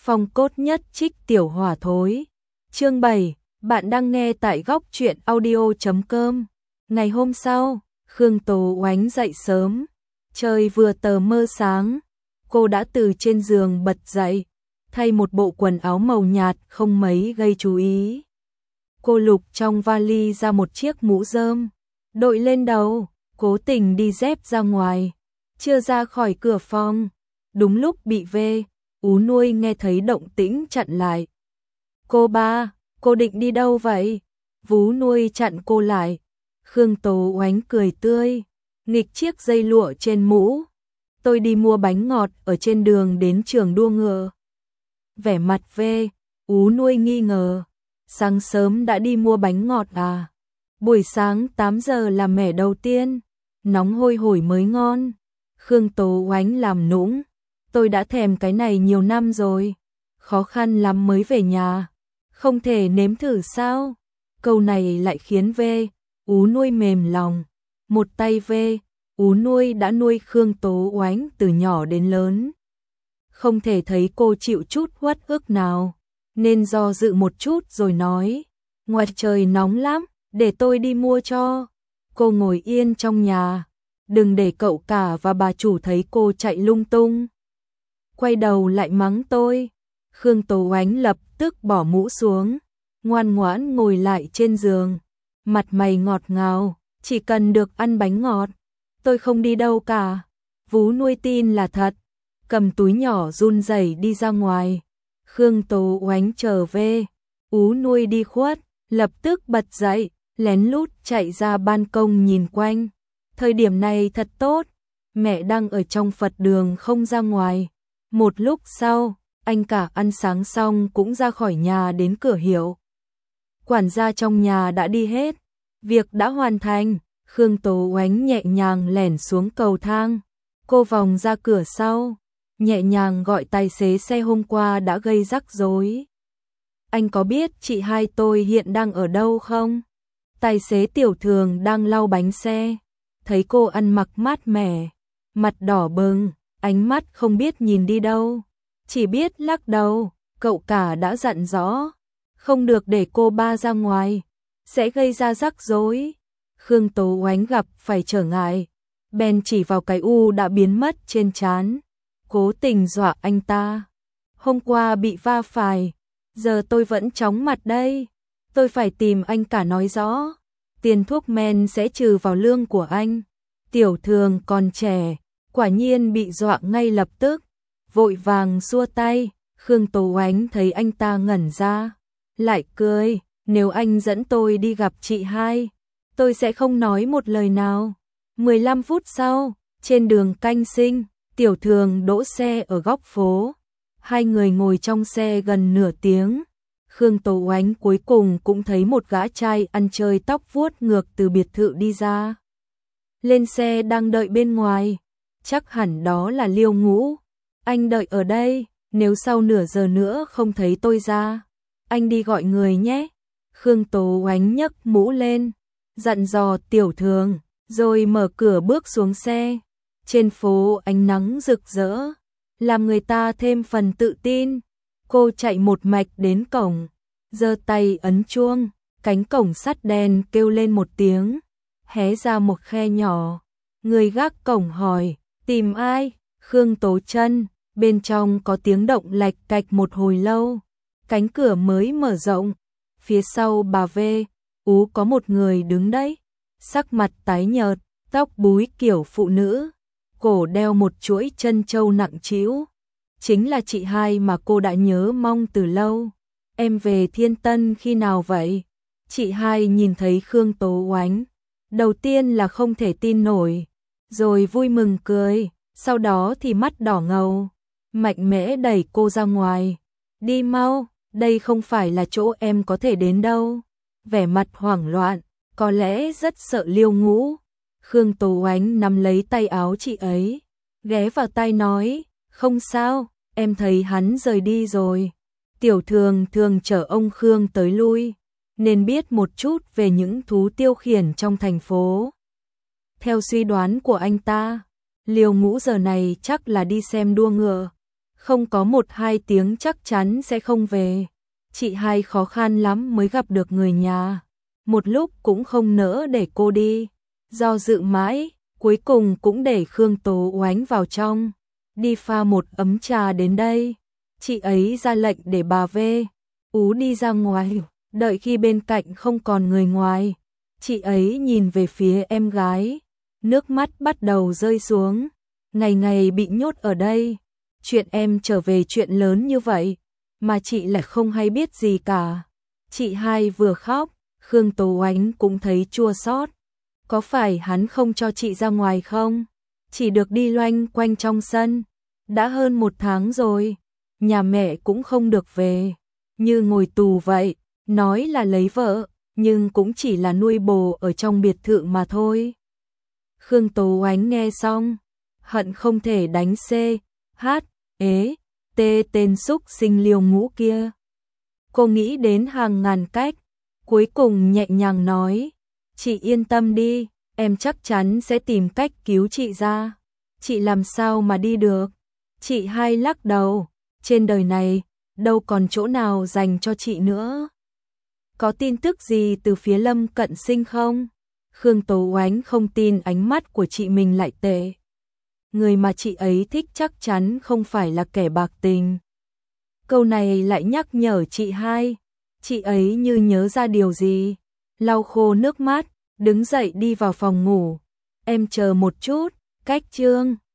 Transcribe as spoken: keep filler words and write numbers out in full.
Phong cốt nhất trích tiểu hỏa thối. Chương bảy, bạn đang nghe tại góc truyện audio chấm com. Ngày hôm sau, Khương Tố Oánh dậy sớm, trời vừa tờ mơ sáng, cô đã từ trên giường bật dậy, thay một bộ quần áo màu nhạt không mấy gây chú ý. Cô lục trong vali ra một chiếc mũ rơm, đội lên đầu, cố tình đi dép ra ngoài, chưa ra khỏi cửa phòng, đúng lúc bị Vê Ú Nuôi nghe thấy động tĩnh chặn lại. Cô ba, cô định đi đâu vậy? Vú Nuôi chặn cô lại. Khương Tố Oánh cười tươi, nghịch chiếc dây lụa trên mũ. Tôi đi mua bánh ngọt ở trên đường đến trường đua ngựa. Vẻ mặt Vê Ú Nuôi nghi ngờ, sáng sớm đã đi mua bánh ngọt à? Buổi sáng tám giờ là mẻ đầu tiên, nóng hôi hổi mới ngon. Khương Tố Oánh làm nũng, tôi đã thèm cái này nhiều năm rồi, khó khăn lắm mới về nhà, không thể nếm thử sao? Câu này lại khiến Vê Ú Nuôi mềm lòng, một tay Vê Ú Nuôi đã nuôi Khương Tố Oánh từ nhỏ đến lớn. Không thể thấy cô chịu chút uất ức nào, nên do dự một chút rồi nói, ngoài trời nóng lắm, để tôi đi mua cho. Cô ngồi yên trong nhà, đừng để cậu cả và bà chủ thấy cô chạy lung tung. Quay đầu lại mắng tôi. Khương Tố Oánh lập tức bỏ mũ xuống, ngoan ngoãn ngồi lại trên giường, mặt mày ngọt ngào, chỉ cần được ăn bánh ngọt, tôi không đi đâu cả. Vú Nuôi tin là thật, cầm túi nhỏ run rẩy đi ra ngoài. Khương Tố Oánh trở về, Ú Nuôi đi khuất, lập tức bật dậy, lén lút chạy ra ban công nhìn quanh. Thời điểm này thật tốt, mẹ đang ở trong Phật đường không ra ngoài. Một lúc sau, anh cả ăn sáng xong cũng ra khỏi nhà đến cửa hiệu. Quản gia trong nhà đã đi hết, việc đã hoàn thành. Khương Tố Oánh nhẹ nhàng lẻn xuống cầu thang, cô vòng ra cửa sau, nhẹ nhàng gọi tài xế xe hôm qua đã gây rắc rối. Anh có biết chị hai tôi hiện đang ở đâu không? Tài xế Tiểu Thường đang lau bánh xe, thấy cô ăn mặc mát mẻ, mặt đỏ bừng, ánh mắt không biết nhìn đi đâu, chỉ biết lắc đầu. Cậu cả đã dặn rõ, không được để cô ba ra ngoài, sẽ gây ra rắc rối. Khương Tố Oánh gặp phải trở ngại, bèn chỉ vào cái u đã biến mất trên trán, cố tình dọa anh ta. Hôm qua bị va phải, giờ tôi vẫn chóng mặt đây, tôi phải tìm anh cả nói rõ, tiền thuốc men sẽ trừ vào lương của anh. Tiểu Thường còn trẻ, quả nhiên bị dọa ngay lập tức, vội vàng xua tay. Khương Tố Oánh thấy anh ta ngẩn ra, lại cười, nếu anh dẫn tôi đi gặp chị hai, tôi sẽ không nói một lời nào. mười lăm phút sau, trên đường Canh Sinh, Tiểu Thường đỗ xe ở góc phố. Hai người ngồi trong xe gần nửa tiếng. Khương Tố Oánh cuối cùng cũng thấy một gã trai ăn chơi tóc vuốt ngược từ biệt thự đi ra. Lên xe đang đợi bên ngoài, chắc hẳn đó là Liêu Ngũ. Anh đợi ở đây, nếu sau nửa giờ nữa không thấy tôi ra, anh đi gọi người nhé. Khương Tố Oánh nhấc mũ lên, dặn dò Tiểu Thường, rồi mở cửa bước xuống xe. Trên phố ánh nắng rực rỡ, làm người ta thêm phần tự tin. Cô chạy một mạch đến cổng, giơ tay ấn chuông, cánh cổng sắt đen kêu lên một tiếng, hé ra một khe nhỏ. Người gác cổng hỏi, tìm ai? Khương Tố Chân. Bên trong có tiếng động lạch cạch một hồi lâu, cánh cửa mới mở rộng. Phía sau bà Vê Ú có một người đứng đấy, sắc mặt tái nhợt, tóc búi kiểu phụ nữ, cổ đeo một chuỗi chân châu nặng trĩu. Chính là chị hai mà cô đã nhớ mong từ lâu. Em về Thiên Tân khi nào vậy? Chị hai nhìn thấy Khương Tố Oánh, đầu tiên là không thể tin nổi, rồi vui mừng cười, sau đó thì mắt đỏ ngầu, mạnh mẽ đẩy cô ra ngoài. Đi mau, đây không phải là chỗ em có thể đến đâu. Vẻ mặt hoảng loạn, có lẽ rất sợ Liêu Ngũ. Khương Tố Oánh nắm lấy tay áo chị ấy, ghé vào tai nói, không sao, em thấy hắn rời đi rồi. Tiểu Thường thường chở ông Khương tới lui, nên biết một chút về những thú tiêu khiển trong thành phố. Theo suy đoán của anh ta, Liêu Ngũ giờ này chắc là đi xem đua ngựa. không có một hai tiếng chắc chắn sẽ không về. Chị hai khó khăn lắm mới gặp được người nhà, một lúc cũng không nỡ để cô đi. Do dự mãi, cuối cùng cũng để Khương Tố Oánh vào trong, đi pha một ấm trà đến đây. Chị ấy ra lệnh để bà về, Ú đi ra ngoài, đợi khi bên cạnh không còn người ngoài. Chị ấy nhìn về phía em gái, nước mắt bắt đầu rơi xuống. Ngày ngày bị nhốt ở đây, chuyện em trở về chuyện lớn như vậy, mà chị lại không hay biết gì cả. Chị hai vừa khóc, Khương Tố Oánh cũng thấy chua xót. Có phải hắn không cho chị ra ngoài không? Chỉ được đi loanh quanh trong sân. Đã hơn một tháng rồi, nhà mẹ cũng không được về, như ngồi tù vậy. Nói là lấy vợ, nhưng cũng chỉ là nuôi bồ ở trong biệt thự mà thôi. Khương Tố Oánh nghe xong, hận không thể đánh C, H, ế, T tên xúc sinh liều ngũ kia. Cô nghĩ đến hàng ngàn cách, cuối cùng nhẹ nhàng nói, chị yên tâm đi, em chắc chắn sẽ tìm cách cứu chị ra. Chị làm sao mà đi được? Chị hai lắc đầu, trên đời này, đâu còn chỗ nào dành cho chị nữa. Có tin tức gì từ phía Lâm Cận Sinh không? Khương Tố Oánh không tin ánh mắt của chị mình lại tệ. Người mà chị ấy thích chắc chắn không phải là kẻ bạc tình. Câu này lại nhắc nhở chị hai. Chị ấy như nhớ ra điều gì, lau khô nước mắt, đứng dậy đi vào phòng ngủ. Em chờ một chút, cách chương.